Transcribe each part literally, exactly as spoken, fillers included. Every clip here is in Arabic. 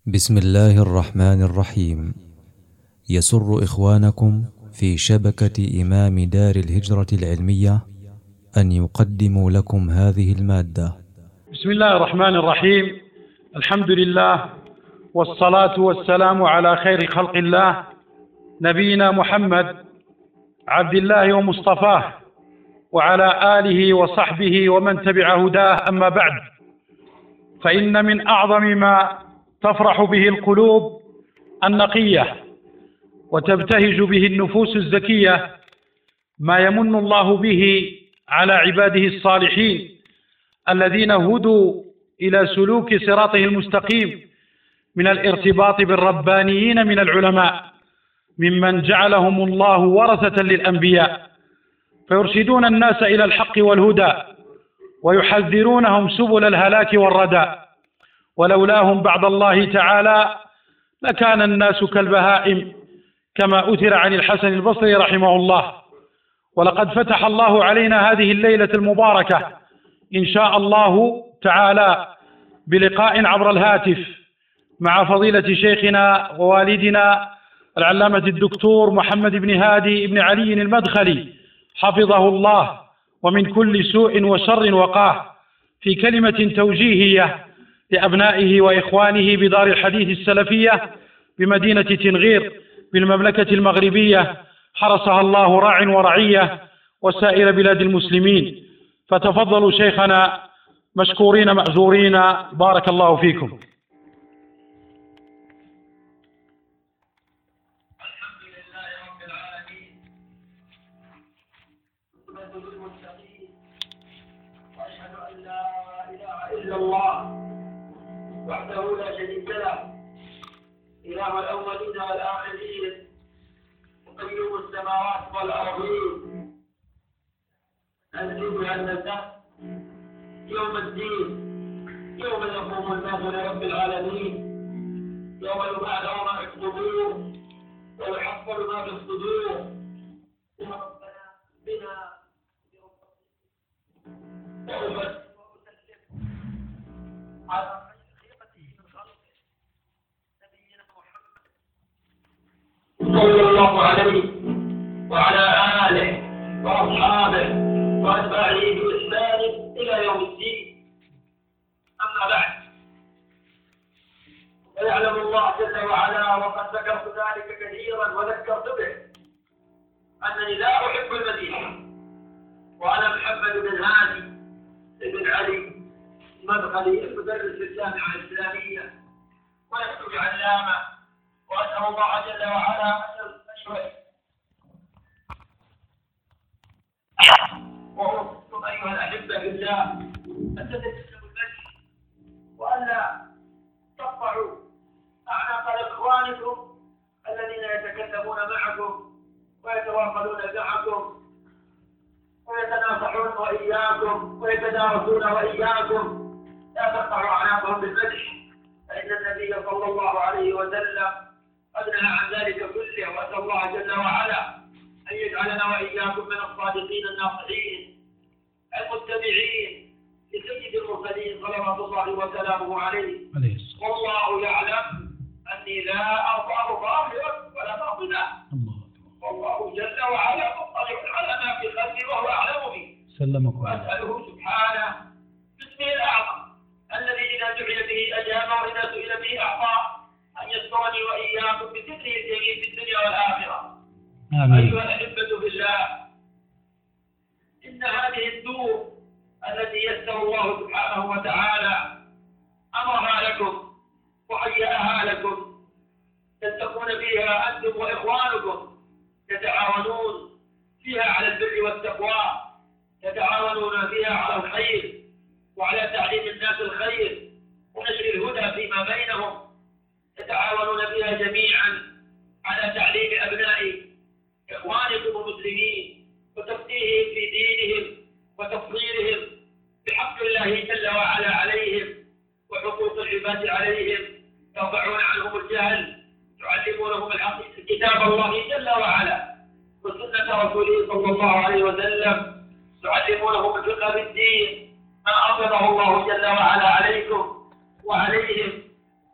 بسم الله الرحمن الرحيم. يسر إخوانكم في شبكة إمام دار الهجرة العلمية أن يقدموا لكم هذه المادة. بسم الله الرحمن الرحيم. الحمد لله والصلاة والسلام على خير خلق الله نبينا محمد عبد الله ومصطفاه وعلى آله وصحبه ومن تبع هداه. أما بعد، فإن من أعظم ما تفرح به القلوب النقية وتبتهج به النفوس الزكية ما يمن الله به على عباده الصالحين الذين هدوا إلى سلوك صراطه المستقيم من الارتباط بالربانيين من العلماء ممن جعلهم الله ورثة للأنبياء، فيرشدون الناس إلى الحق والهدى ويحذرونهم سبل الهلاك والردى. ولولاهم بعد الله تعالى لكان الناس كالبهائم، كما أثر عن الحسن البصري رحمه الله. ولقد فتح الله علينا هذه الليلة المباركة إن شاء الله تعالى بلقاء عبر الهاتف مع فضيلة شيخنا ووالدنا العلامة الدكتور محمد بن هادي بن علي المدخلي حفظه الله ومن كل سوء وشر وقاه، في كلمة توجيهية لأبنائه وإخوانه بدار الحديث السلفية بمدينة تنغير بالمملكة المغربية، حرسها الله راع ورعية وسائر بلاد المسلمين. فتفضلوا شيخنا مشكورين مأجورين، بارك الله فيكم. إلا الله وحده لا شريك له، إله الأولين والآخرين وقيوم السماوات والأرضين، أنزل أن الناس يوم الدين، يوم يقوم الناس لرب العالمين، يوم يبعثون ما في القبور ويحصل ما في الصدور. يا ربنا بنا وأبد على خيرته من خلقه نبينا محمد صلى الله عليه وعلى آله وأصحابه وأتباعه بإحسان إلى يوم الدين. أما بعد، فيعلم الله جل وعلا وقد ذكرت ذلك كثيرا وذكرت به أنني لا أحب المديح، وأنا محمد بن هادي بن علي المدخلي المدرس في الجامعة الإسلامية ويكتب علامة، وأسأل الله جل وعلا أن يشفي. وأوصيكم أيها الأحبة بالله أن تتجنبوا المدح وألا تقطعوا أعناق إخوانكم الذين يتكلمون معكم ويتواصلون معكم ويتناصحون وإياكم ويتدارسون وإياكم. لا تقطعوا أعناقهم بالمدح، فإن النبي صلى الله عليه وسلم قد نهى عن ذلك كله. وأسأل الله جل وعلا أن يجعلنا وإياكم من الصادقين الناصحين المتبعين لسيد المرسلين صلوات الله وسلامه عليه. والله يعلم أني لا أرضى ظاهرا ولا باطنا، والله جل وعلا مطلع على ما في خلقه وهو أعلم به. وأسأله سبحانه باسمه الأعظم الذي إذا دعي به أجاب وإذا سئل به أعطى أن يسترني وإياكم بذكره الجميل في الدنيا والآخرة. آمين. أيها الأحبة بالله، إن هذه الدور التي يسر الله سبحانه وتعالى أمرها لكم وهيأها لكم تتقون فيها أنتم وإخوانكم، تتعاونون فيها على البر والتقوى، تتعاونون فيها على الخير وعلى تعليم الناس الخير ونشر الهدى فيما بينهم، تتعاونون فيها جميعا على تعليم أبناء إخوانكم المسلمين وتفقيههم في دينهم وتصغيرهم بحق الله جل وعلا عليهم وحقوق العباد عليهم، ترفعون عنهم الجهل، تعلمونهم الحق كتاب الله جل وعلا وسنة رسوله صلى الله عليه وسلم، تعلمونهم الفقه في الدين ما أفرضه الله جل وعلا عليكم وعليهم،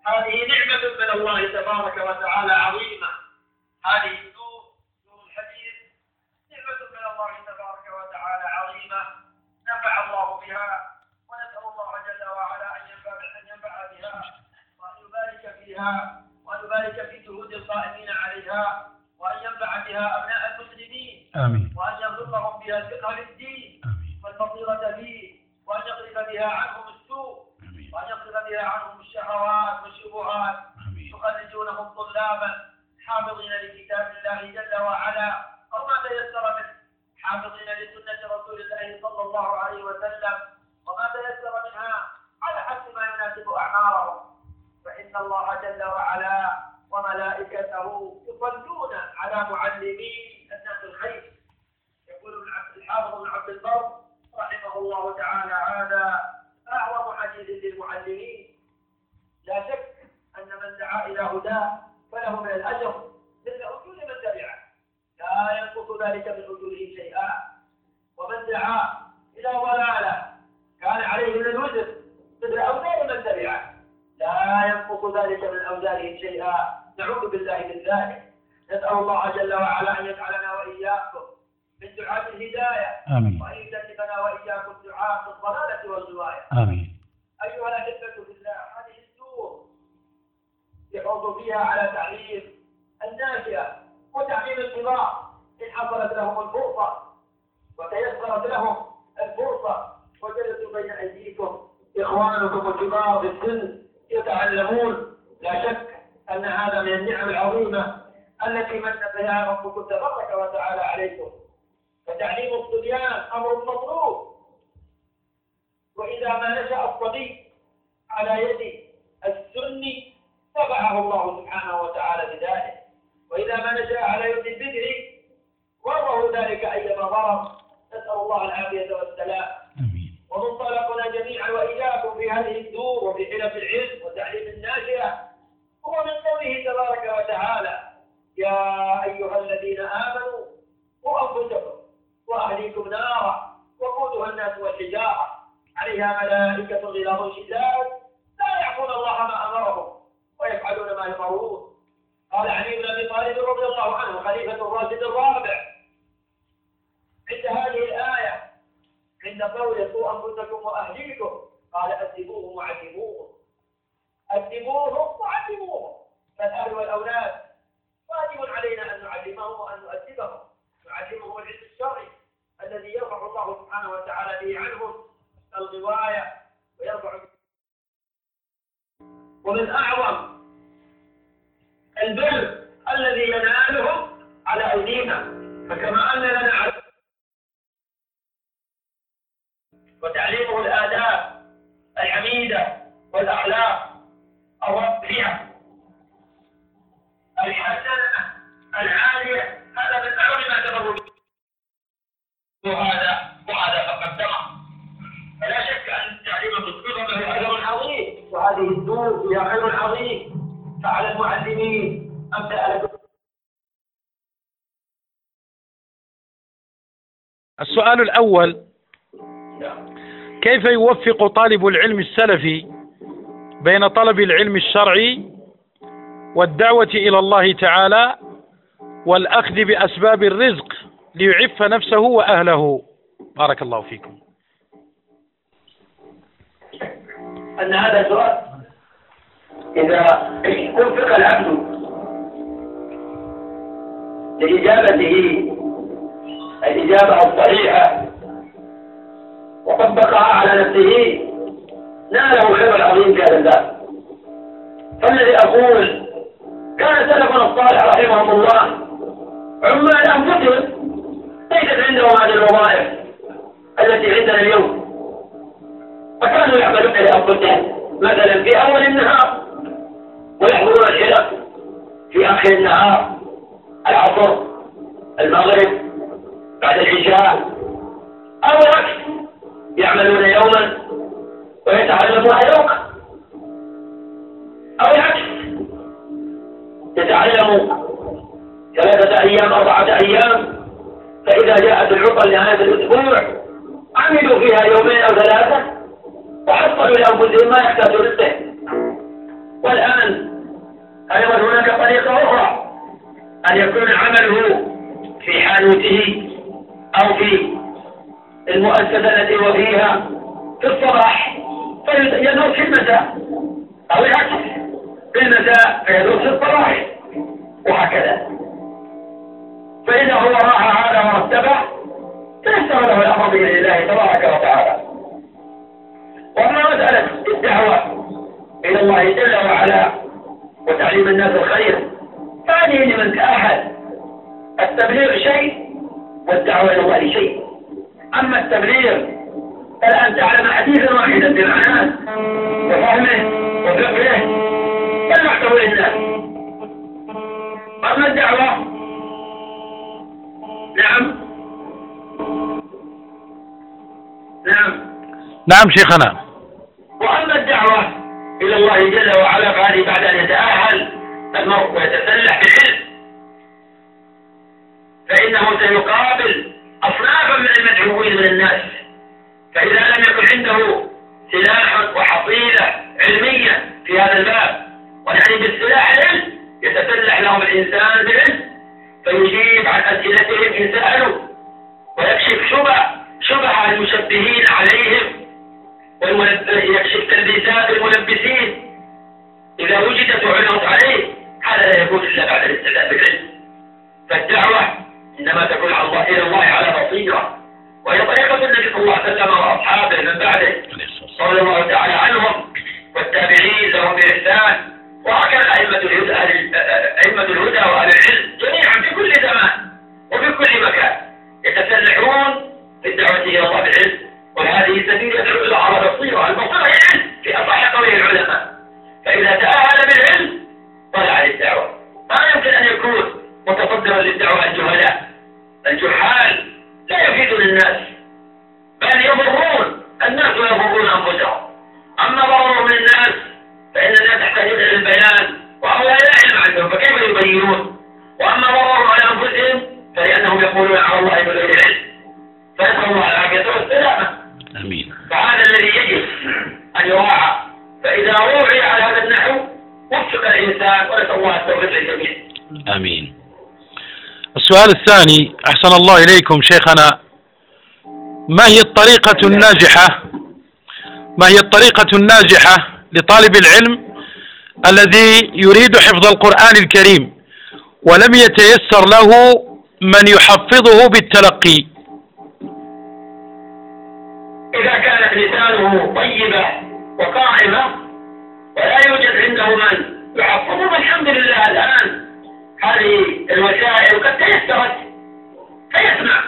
هذه نعمة من الله تبارك وتعالى عظيمة. هذه السور سور الحديث نعمة من الله تبارك وتعالى عظيمة نفع الله بها، ونسأل الله جل وعلا أن ينفع أن ينفع بها وأن يبارك فيها وأن يبارك في جهود القائمين عليها، وأن ينفع بها أبناء المسلمين. آمين. وأن يرزقهم بها الفقه للدين والبصيرة به، وأن يصرف بها عنهم السوء، وأن يصرف بها عنهم الشهوات والشبهات، يخرجونهم طلابا حافظين لكتاب الله جل وعلا أو ما تيسر منه، حافظين لسنة رسول الله صلى الله عليه وسلم وما تيسر منها على حسب ما يناسب أعمارهم. فإن الله جل وعلا وملائكته يصلون على معلمين الناس الخير. يقول الحافظ بن عبد البر رحمه الله تعالى: هذا أعظم حديث للمعلمين. لا شك أن من دعا إلى هداه فله من الأجر مثل أجور من تبعه، لا ينقص ذلك من أجوره شيئا. ومن دعا إلى ضلالة كان عليه من الوزر مثل أوزار من تبعه، لا ينقص ذلك من أوزارهم شيئا. نعوذ بالله من ذلك. نسأل الله جل وعلا أن يجعلنا وإياكم من دعاة الهداية، آمين. وأن يجنبنا وإياكم دعاة الضلالة والغواية. آمين. أيها الأحبة بالله، هذه السور يحرص فيها على تعليم الناشئة وتعليم الكبار إن حصلت لهم الفرصة وتيسرت لهم الفرصة وجلسوا بين أيديكم إخوانكم الكبار في السن يتعلمون. لا شك أن هذا من النعم العظيمة التي من بها ربكم تبارك وتعالى عليكم. فتعليم الصبيان أمر مطلوب، وإذا ما نشأ الصبي على يد السني تبعه الله سبحانه وتعالى بذلك، وإذا ما نشأ على يد البدع وره ذلك أيما ضرر. نسأل الله العافية والسلام. ومنطلقنا جميعا وإياكم في هذه الدور وفي حلف العلم وتعليم الناشئة هو من قوله تبارك وتعالى: يا أيها الذين آمنوا قوا أنفسكم وأهليكم نارا وقودها الناس والحجارة عليها ملائكة غلاظ شداد لا يعصون الله ما أمرهم ويفعلون ما يؤمرون. قال علي بن أبي طالب رضي الله عنه خليفة الراشد الرابع عند هذه الآية عند قوله قوا أنفسكم وأهليكم قال: أدبوهم وعلموهم. أدبوهم وعلموهم. فالأهل والأولاد واجب علينا أن نعلمهم وأن نؤدبهم، نعلمهم العلم الشرعي الذي يرفع الله سبحانه وتعالى به عنهم الغواية ويرفع. ومن أعظم البر الذي ينالهم على أيدينا، فكما أن لنا على وتعليمه الآداب الحميدة والأخلاق الرفيعة الحسنة العالية، هذا من أعظم ما تمر وهذا وهذا فقد تمر. فلا شك أن تعليم الطفل له أجر عظيم، وهذه الدور فيها خير عظيم. فعلى المعلمين أبدأ. السؤال الأول: كيف يوفق طالب العلم السلفي بين طلب العلم الشرعي والدعوة إلى الله تعالى والأخذ بأسباب الرزق ليعف نفسه وأهله؟ بارك الله فيكم. أن هذا سؤال إذا وفق العبد لإجابته الإجابة الصحيحة وطبقها على نفسه ناله خير العظيم في هذا الباب. فالذي أقول كان سلفنا الصالح رحمهم الله عمال أنفسهم ليست عندهم هذه الوظائف التي عندنا اليوم، فكانوا يعملون لأنفسهم مثلا في أول النهار ويحضرون الحلق في آخر النهار، العصر، المغرب، بعد العشاء، أو العكس يعملون يوما ويتعلمون يوما، أو العكس يتعلموا ثلاثة أيام أربعة أيام، فإذا جاءت العطل لنهاية الأسبوع عملوا فيها يومين أو ثلاثة وحصلوا لأنفسهم ما يحتاجون له. والأمن. أيضا هناك طريقة أخرى، أن يكون عمله في حانوته أو في المؤسسة التي هو فيها في الصباح فيدرس في المساء، أو العكس في المساء فيدرس في الصباح، وهكذا. فإذا هو راعى هذا ورتبه تيسر له الأمر بإذن الله تبارك وتعالى. وأما مسألة الدعوة إلى الله جل وعلا وتعليم الناس الخير فهذه لمن تأهل. التبليغ شيء والدعوة إلى الله شيء. أما التبليغ فلأن تعلم حديثا واحدا بمعناه وفهمه وفقهه فلنحته للناس. أما الدعوة نعم نعم نعم شيخنا. وأما الدعوة إلى الله جل وعلا فهذه بعد أن يتأهل المرء ويتسلح بالعلم، فإنه سيقابل أصنافا من المدعوين من الناس. فإذا لم يكن عنده سلاح وحصيلة علمية في هذا الباب، ونعني بالسلاح العلم يتسلح لهم الإنسان بالعلم فيجيب عن أسئلتهم إن سألوا، ويكشف شبه شبه المشبهين عليهم، ويكشف تلبيسات الملبسين إذا وجدت وعرضت عليه. هذا لا يكون إلا بعد الاستعداد بالعلم. فالدعوة إنما تكون على الله إلى الله على بصيرة، وهي طريقة النبي صلى الله عليه وسلم وأصحابه من بعده صلى الله تعالى عنهم والتابعين لهم بإحسان، وهكذا أئمة الهدى أئمة الهدى وأهل العلم جميعا في كل زمان وفي كل مكان يتسلحون في الدعوة إلى الله بالعلم. وهذه سبيل يدعو إلى على بصيرة. البصيرة هي العلم في أصح قول العلماء. فإذا تأهل بالعلم طلع للدعوة. ما يمكن أن يكون متصدرا للدعوة الجهلاء. الجحال لا يفيدون الناس بل يضرون الناس ويضرون أنفسهم. أما ضررهم للناس فإن الناس تحتاجون إلى البيان، وهؤلاء لا علم عندهم فكيف يبينون؟ وأما ضررهم على أنفسهم فلأنهم يقولون على الله بغير علم. فنسأل الله العافية والسلامة. آمين. فهذا الذي يجب أن يراعى. فإذا روعي على هذا النحو وفق الإنسان، ونسأل الله التوفيق للجميع. آمين. السؤال الثاني، أحسن الله إليكم شيخنا، ما هي الطريقة الناجحة ما هي الطريقة الناجحة لطالب العلم الذي يريد حفظ القرآن الكريم ولم يتيسر له من يحفظه بالتلقي؟ إذا كانت لسانه طيبة وقائمة ولا يوجد عنده من يحفظه فالحمد لله الآن هذه الوسائل قد تيسرت فيسمع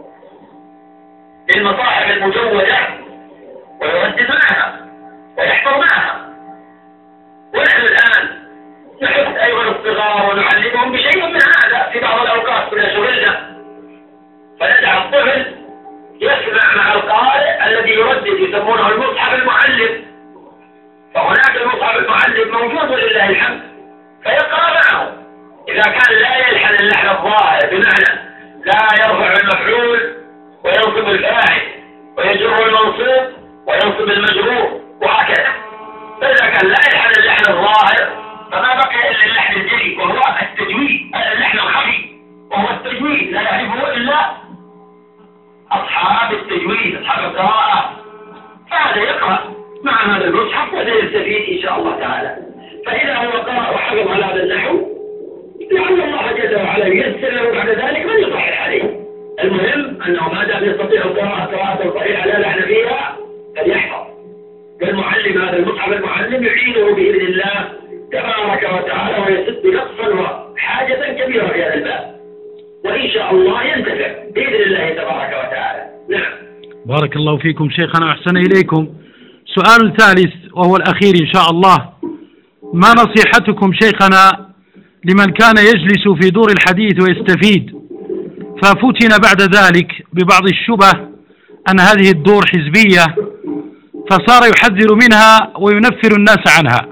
للمصاحف المجودة ويردد معها ويحفظ معها. ونحن الآن نحث أيها الصغار ونعلمهم بشيء من هذا في بعض الأوقات كنا شغلنا، فندع الطفل يسمع مع القارئ الذي يردد يسمونه المصحف المعلم. فهناك المصحف المعلم موجود ولله الحمد فيقرأ معه. إذا كان لا يلحن اللحن الظاهر بمعنى لا يرفع المفعول وينصب الفاعل ويجر المنصوب وينصب المجرور وهكذا، فإذا كان لا يلحن اللحن الظاهر فما بقي إلا اللحن الجلي وهو التجويد، اللحن الخفي وهو التجويد لا يعرفه إلا أصحاب التجويد أصحاب القراءة. فهذا يقرأ مع هذا المصحف وسيستفيد إن شاء الله تعالى. فإذا هو قرأ وحفظ على هذا النحو لعل الله جل وعلا ييسر له بعد ذلك من يصحح عليه. المهم أنه ما دام يستطيع القراءة قراءة صحيحة لا لحن فيها فليحفظ. والمعلم هذا المصحف المعلم يعينه بإذن الله تبارك وتعالى ويسد نقصا وحاجة كبيرة في هذا الباب، وإن شاء الله ينتفع بإذن الله تبارك وتعالى. نعم. بارك الله فيكم شيخنا، أحسن إليكم. سؤال ثالث وهو الأخير إن شاء الله، ما نصيحتكم شيخنا لمن كان يجلس في دور الحديث ويستفيد ففتن بعد ذلك ببعض الشبه أن هذه الدور حزبية فصار يحذر منها وينفر الناس عنها؟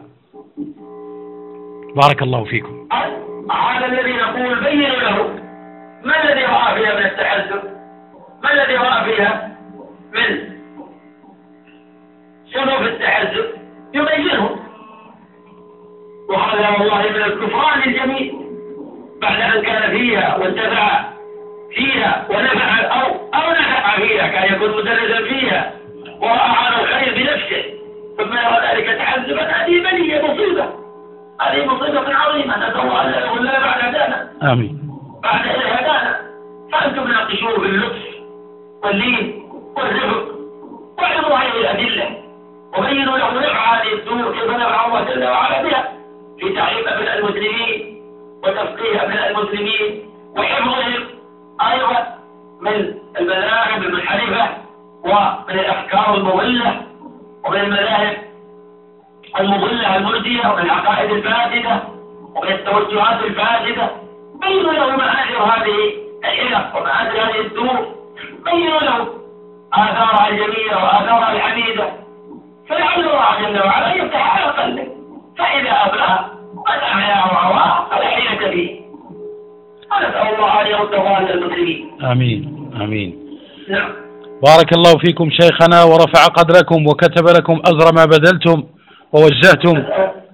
بارك الله فيكم. هذا الذي نقول بينوا له ما الذي رأى فيها من التحذر، ما الذي رأى فيها من صنوف التحذر يبينه. وهذا والله من الكفران الجميل بعد أن كان فيها وانتفع فيها ونفع أو أو نفع فيها، كان يكون مدرسا فيها ورأى على الخير بنفسه ثم يرى ذلك تحزبا. هذه بلية مصيبة، هذه مصيبة عظيمة، نسأل الله أن يغفر بعد هدانا. آمين. بعد أن هدانا فأنتم ناقشوه باللطف واللين والرفق واعلموا هذه الأدلة وبينوا له نفع هذه الدور كيف نفع الله جل وعلا بها في تعليم أبناء المسلمين وتفقيه أبناء المسلمين وحفظهم أيضا من المذاهب المنحرفة ومن الأفكار المضلة ومن المذاهب المضلة المرجية ومن العقائد الفاسدة ومن التوجهات الفاسدة. بينوا له مآثر هذه الحلق ومآثر هذه الدور، بينوا له آثارها الجميلة وآثارها الحميدة، فلعل الله جل وعلا يفتح على قلبه، فإذا أبلغ وسعى وهواه فلا حيلة فيه. نسأل الله أن يرد ضال المسلمين. آمين آمين. نعم. بارك الله فيكم شيخنا ورفع قدركم وكتب لكم أجر ما بذلتم ووجهتم.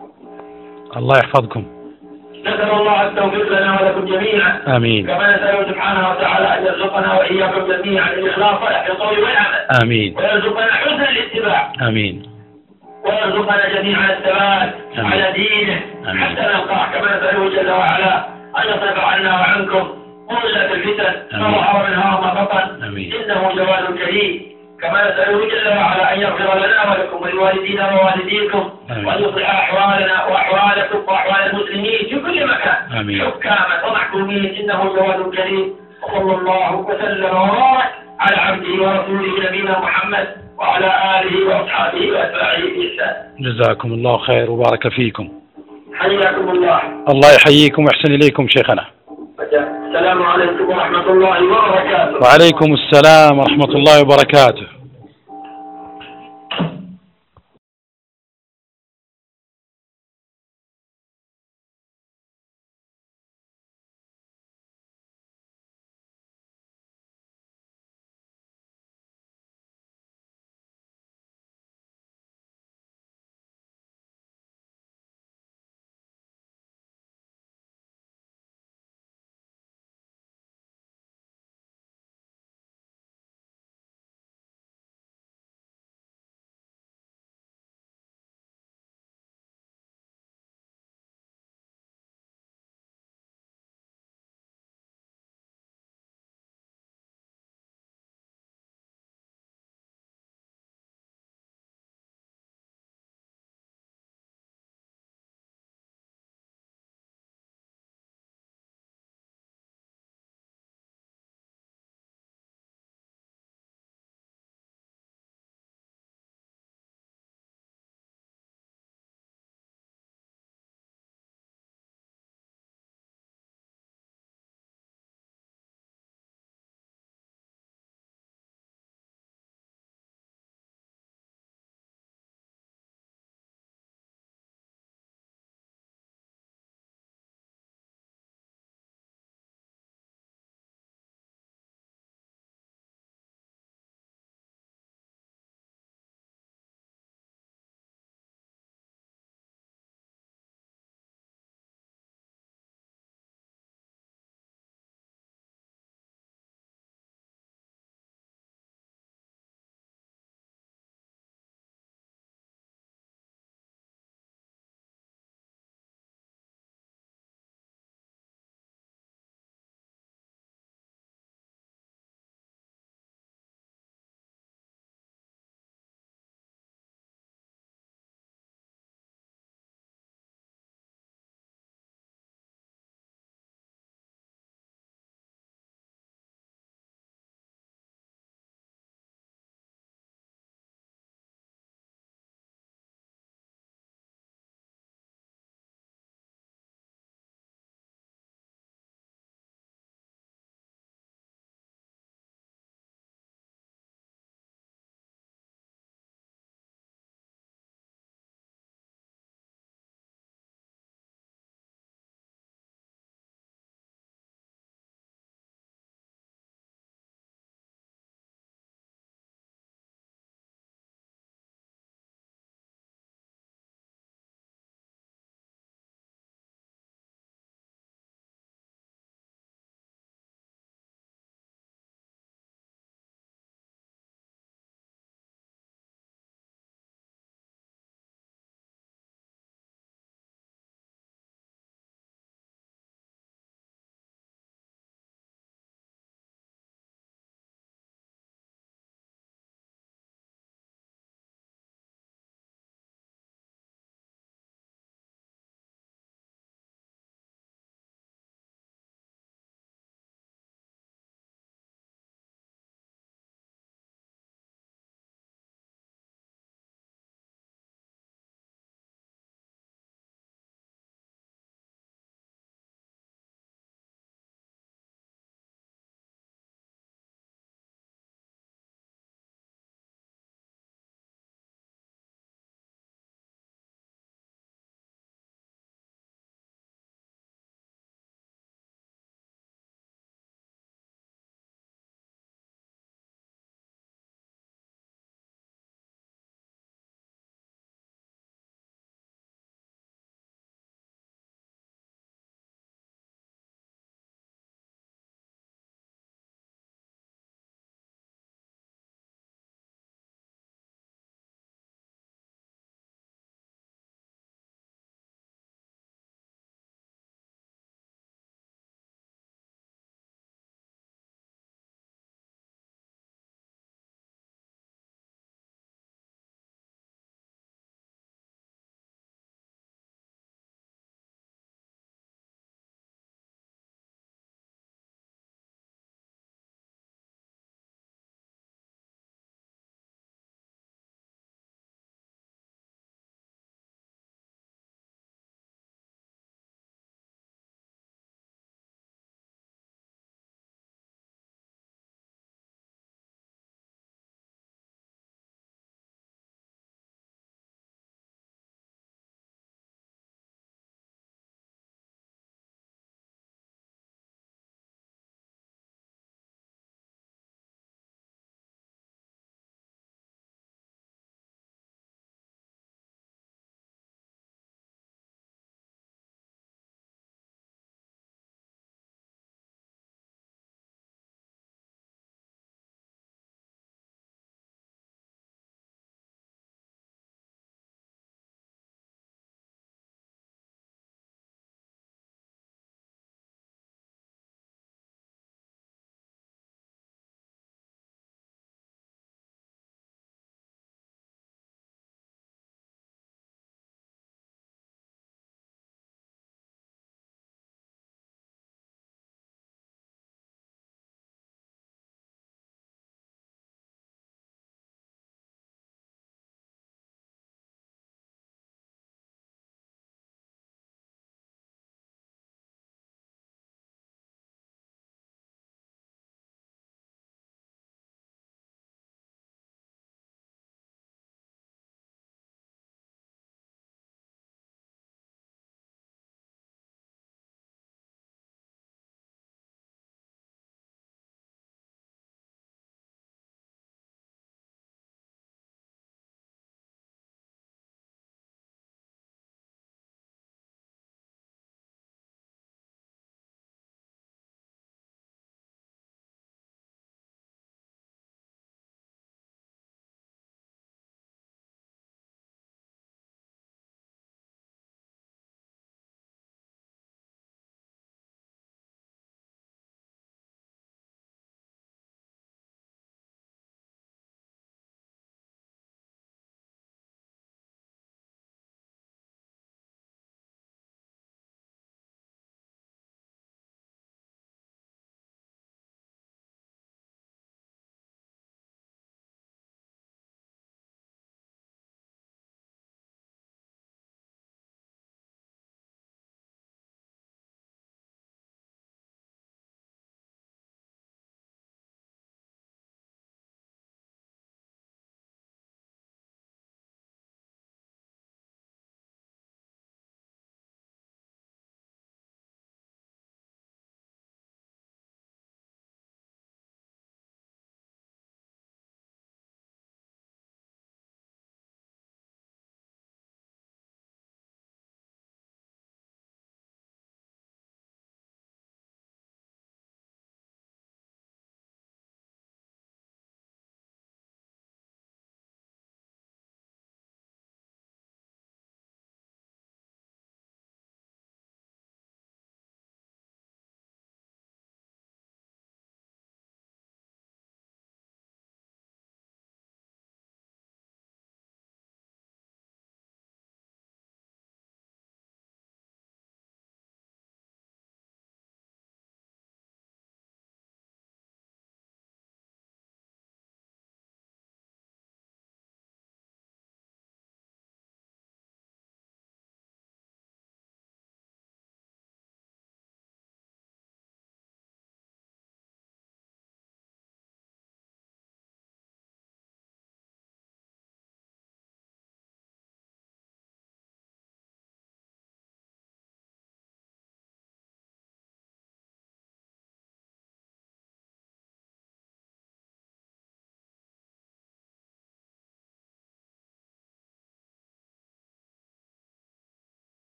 الله يحفظكم. نسأل الله التوفيق لنا ولكم جميعا. آمين. كما نسأله سبحانه وتعالى أن يرزقنا وإياكم جميعا الإخلاص في القول والعمل. آمين. ويرزقنا حسن الاتباع. آمين. ويرزقنا جميعا الثبات على دينه آمين. حتى نلقاه، كما نسأله جل وعلا أن يصرف عنا وعنكم كل الفتن ما ظهر منها وما بطن، إنه جواد كريم. كما نسأله جل وعلا أن يغفر لنا ولكم ولوالدينا ووالديكم وأن يصلح أحوالنا وأحوالكم وأحوال المسلمين في كل مكان حكاما ومحكومين، إنه جواد كريم. وصلى الله وسلم وبارك على عبده ورسوله نبينا محمد وعلى آله وأصحابه وأتباعه بإحسان. جزاكم الله خير وبارك فيكم. حياكم الله. الله يحييكم ويحسن إليكم شيخنا. السلام عليكم ورحمة الله وبركاته. وعليكم السلام ورحمة الله وبركاته.